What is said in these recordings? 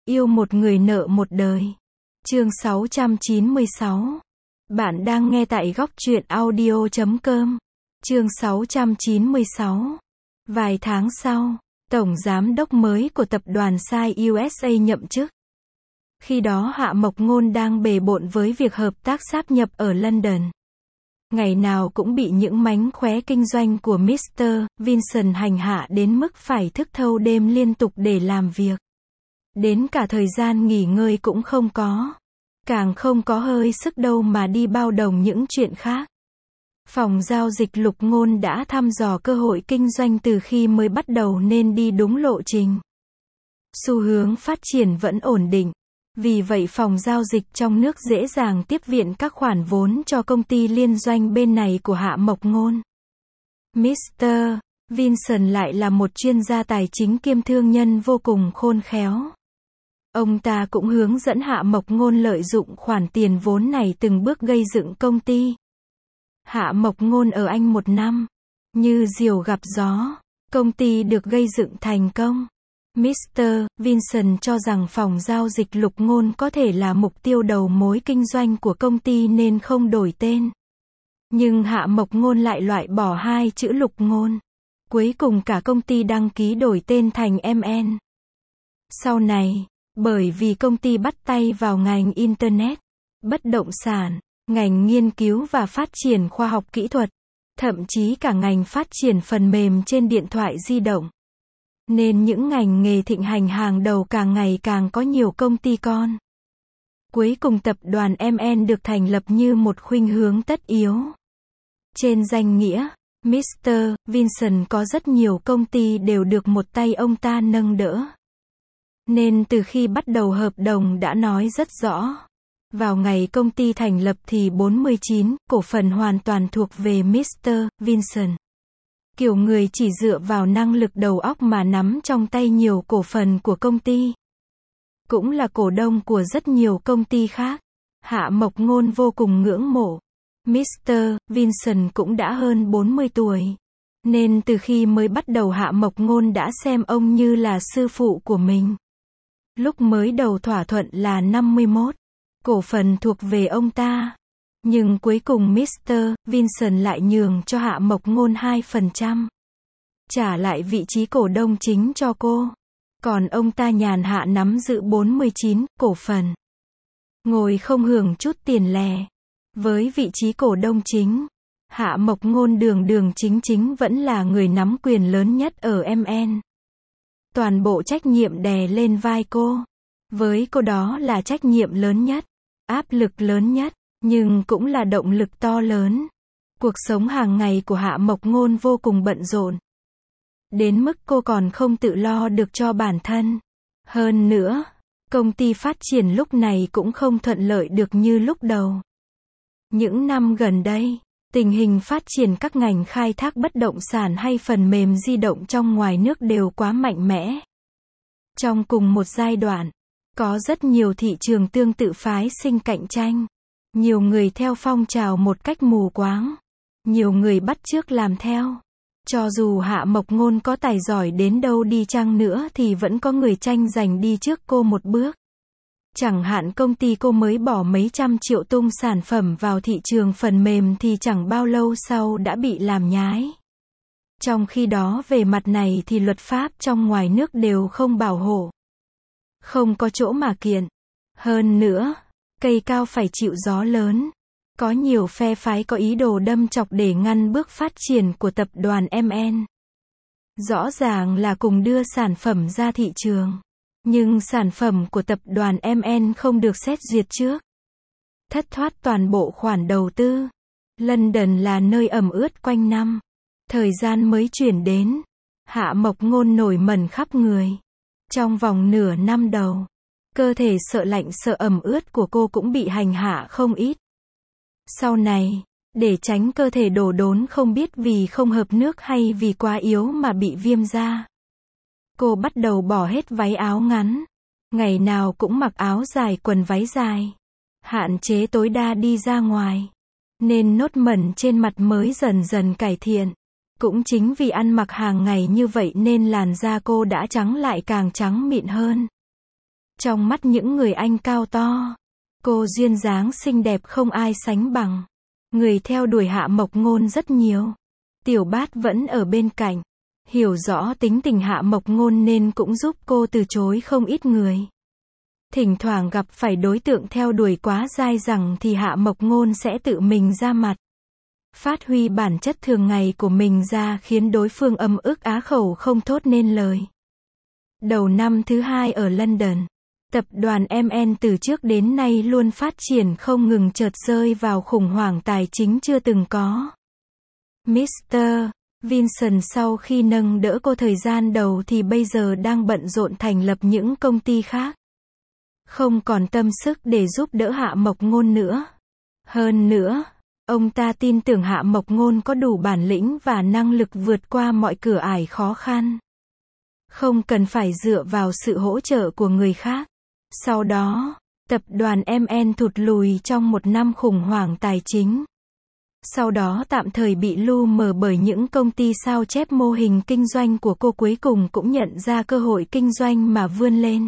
Yêu một người nợ một đời. Chương 696. Bạn đang nghe tại góc truyện audio.com. Chương 696. Vài tháng sau, Tổng Giám đốc mới của tập đoàn Sai USA nhậm chức. Khi đó Hạ Mộc Ngôn đang bề bộn với việc hợp tác sáp nhập ở London. Ngày nào cũng bị những mánh khóe kinh doanh của Mr. Vincent hành hạ đến mức phải thức thâu đêm liên tục để làm việc. Đến cả thời gian nghỉ ngơi cũng không có. Càng không có hơi sức đâu mà đi bao đồng những chuyện khác. Phòng giao dịch Lục Ngôn đã thăm dò cơ hội kinh doanh từ khi mới bắt đầu nên đi đúng lộ trình. Xu hướng phát triển vẫn ổn định. Vì vậy phòng giao dịch trong nước dễ dàng tiếp viện các khoản vốn cho công ty liên doanh bên này của Hạ Mộc Ngôn. Mr. Vincent lại là một chuyên gia tài chính kiêm thương nhân vô cùng khôn khéo. Ông ta cũng hướng dẫn Hạ Mộc Ngôn lợi dụng khoản tiền vốn này từng bước gây dựng công ty. Hạ Mộc Ngôn ở Anh 1 năm. Như diều gặp gió, công ty được gây dựng thành công. Mr. Vincent cho rằng phòng giao dịch Lục Ngôn có thể là mục tiêu đầu mối kinh doanh của công ty nên không đổi tên. Nhưng Hạ Mộc Ngôn lại loại bỏ hai chữ Lục Ngôn. Cuối cùng cả công ty đăng ký đổi tên thành MN. Sau này, bởi vì công ty bắt tay vào ngành Internet, bất động sản, ngành nghiên cứu và phát triển khoa học kỹ thuật, thậm chí cả ngành phát triển phần mềm trên điện thoại di động. Nên những ngành nghề thịnh hành hàng đầu càng ngày càng có nhiều công ty con. Cuối cùng tập đoàn MN được thành lập như một khuynh hướng tất yếu. Trên danh nghĩa, Mr. Vincent có rất nhiều công ty đều được một tay ông ta nâng đỡ. Nên từ khi bắt đầu hợp đồng đã nói rất rõ. Vào ngày công ty thành lập thì 49 cổ phần hoàn toàn thuộc về Mr. Vincent. Kiểu người chỉ dựa vào năng lực đầu óc mà nắm trong tay nhiều cổ phần của công ty. Cũng là cổ đông của rất nhiều công ty khác. Hạ Mộc Ngôn vô cùng ngưỡng mộ. Mr. Vincent cũng đã hơn 40 tuổi. Nên từ khi mới bắt đầu Hạ Mộc Ngôn đã xem ông như là sư phụ của mình. Lúc mới đầu thỏa thuận là 51 cổ phần thuộc về ông ta. Nhưng cuối cùng Mr. Vincent lại nhường cho Hạ Mộc Ngôn 2%. Trả lại vị trí cổ đông chính cho cô. Còn ông ta nhàn hạ nắm giữ 49 cổ phần. Ngồi không hưởng chút tiền lẻ. Với vị trí cổ đông chính, Hạ Mộc Ngôn đường đường chính chính vẫn là người nắm quyền lớn nhất ở MN. Toàn bộ trách nhiệm đè lên vai cô. Với cô đó là trách nhiệm lớn nhất, áp lực lớn nhất, nhưng cũng là động lực to lớn. Cuộc sống hàng ngày của Hạ Mộc Ngôn vô cùng bận rộn. Đến mức cô còn không tự lo được cho bản thân. Hơn nữa, công ty phát triển lúc này cũng không thuận lợi được như lúc đầu. Những năm gần đây, tình hình phát triển các ngành khai thác bất động sản hay phần mềm di động trong ngoài nước đều quá mạnh mẽ. Trong cùng một giai đoạn, có rất nhiều thị trường tương tự phái sinh cạnh tranh. Nhiều người theo phong trào một cách mù quáng. Nhiều người bắt chước làm theo. Cho dù Hạ Mộc Ngôn có tài giỏi đến đâu đi chăng nữa thì vẫn có người tranh giành đi trước cô một bước. Chẳng hạn công ty cô mới bỏ mấy trăm triệu tung sản phẩm vào thị trường phần mềm thì chẳng bao lâu sau đã bị làm nhái. Trong khi đó về mặt này thì luật pháp trong ngoài nước đều không bảo hộ. Không có chỗ mà kiện. Hơn nữa, cây cao phải chịu gió lớn. Có nhiều phe phái có ý đồ đâm chọc để ngăn bước phát triển của tập đoàn MN. Rõ ràng là cùng đưa sản phẩm ra thị trường. Nhưng sản phẩm của tập đoàn MN không được xét duyệt trước. Thất thoát toàn bộ khoản đầu tư. London là nơi ẩm ướt quanh năm. Thời gian mới chuyển đến. Hạ Mộc Ngôn nổi mẩn khắp người. Trong vòng nửa năm đầu, cơ thể sợ lạnh sợ ẩm ướt của cô cũng bị hành hạ không ít. Sau này, để tránh cơ thể đổ đốn không biết vì không hợp nước hay vì quá yếu mà bị viêm da, cô bắt đầu bỏ hết váy áo ngắn. Ngày nào cũng mặc áo dài quần váy dài. Hạn chế tối đa đi ra ngoài. Nên nốt mẩn trên mặt mới dần dần cải thiện. Cũng chính vì ăn mặc hàng ngày như vậy nên làn da cô đã trắng lại càng trắng mịn hơn. Trong mắt những người anh cao to, cô duyên dáng xinh đẹp không ai sánh bằng. Người theo đuổi Hạ Mộc Ngôn rất nhiều. Tiểu Bát vẫn ở bên cạnh. Hiểu rõ tính tình Hạ Mộc Ngôn nên cũng giúp cô từ chối không ít người. Thỉnh thoảng gặp phải đối tượng theo đuổi quá dai dẳng thì Hạ Mộc Ngôn sẽ tự mình ra mặt. Phát huy bản chất thường ngày của mình ra khiến đối phương ấm ức á khẩu không thốt nên lời. Đầu năm thứ 2 ở London, tập đoàn MN từ trước đến nay luôn phát triển không ngừng, chợt rơi vào khủng hoảng tài chính chưa từng có. Mr. Vincent sau khi nâng đỡ cô thời gian đầu thì bây giờ đang bận rộn thành lập những công ty khác. Không còn tâm sức để giúp đỡ Hạ Mộc Ngôn nữa. Hơn nữa, ông ta tin tưởng Hạ Mộc Ngôn có đủ bản lĩnh và năng lực vượt qua mọi cửa ải khó khăn. Không cần phải dựa vào sự hỗ trợ của người khác. Sau đó, tập đoàn MN thụt lùi trong một năm khủng hoảng tài chính. Sau đó tạm thời bị lu mờ bởi những công ty sao chép mô hình kinh doanh của cô, cuối cùng cũng nhận ra cơ hội kinh doanh mà vươn lên.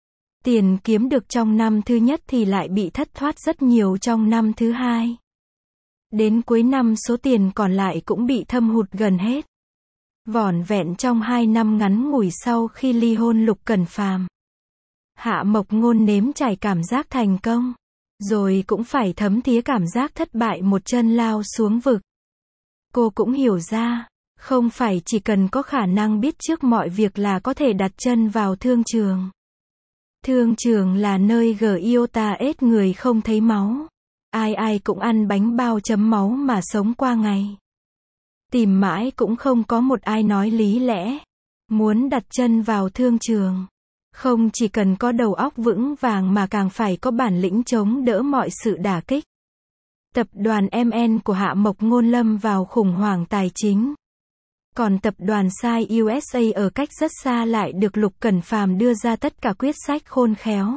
Tiền kiếm được trong năm thứ nhất thì lại bị thất thoát rất nhiều trong năm thứ hai. Đến cuối năm số tiền còn lại cũng bị thâm hụt gần hết. Vỏn vẹn trong 2 năm ngắn ngủi sau khi ly hôn Lục Cẩn Phàm, Hạ Mộc Ngôn nếm trải cảm giác thành công, rồi cũng phải thấm thía cảm giác thất bại, một chân lao xuống vực. Cô cũng hiểu ra, không phải chỉ cần có khả năng biết trước mọi việc là có thể đặt chân vào thương trường. Thương trường là nơi giota ết người không thấy máu. Ai ai cũng ăn bánh bao chấm máu mà sống qua ngày. Tìm mãi cũng không có một ai nói lý lẽ. Muốn đặt chân vào thương trường, không chỉ cần có đầu óc vững vàng mà càng phải có bản lĩnh chống đỡ mọi sự đả kích. Tập đoàn MN của Hạ Mộc Ngôn lâm vào khủng hoảng tài chính. Còn tập đoàn Sai USA ở cách rất xa lại được Lục Cẩn Phàm đưa ra tất cả quyết sách khôn khéo.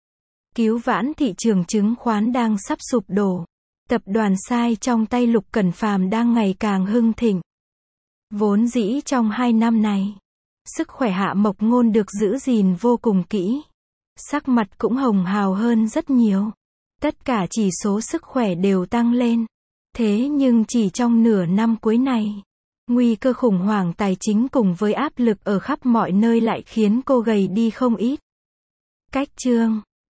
Cứu vãn thị trường chứng khoán đang sắp sụp đổ. Tập đoàn Sai trong tay Lục Cẩn Phàm đang ngày càng hưng thịnh. Vốn dĩ trong 2 năm này, sức khỏe Hạ Mộc Ngôn được giữ gìn vô cùng kỹ. Sắc mặt cũng hồng hào hơn rất nhiều. Tất cả chỉ số sức khỏe đều tăng lên. Thế nhưng chỉ trong nửa năm cuối này, nguy cơ khủng hoảng tài chính cùng với áp lực ở khắp mọi nơi lại khiến cô gầy đi không ít. Cách chương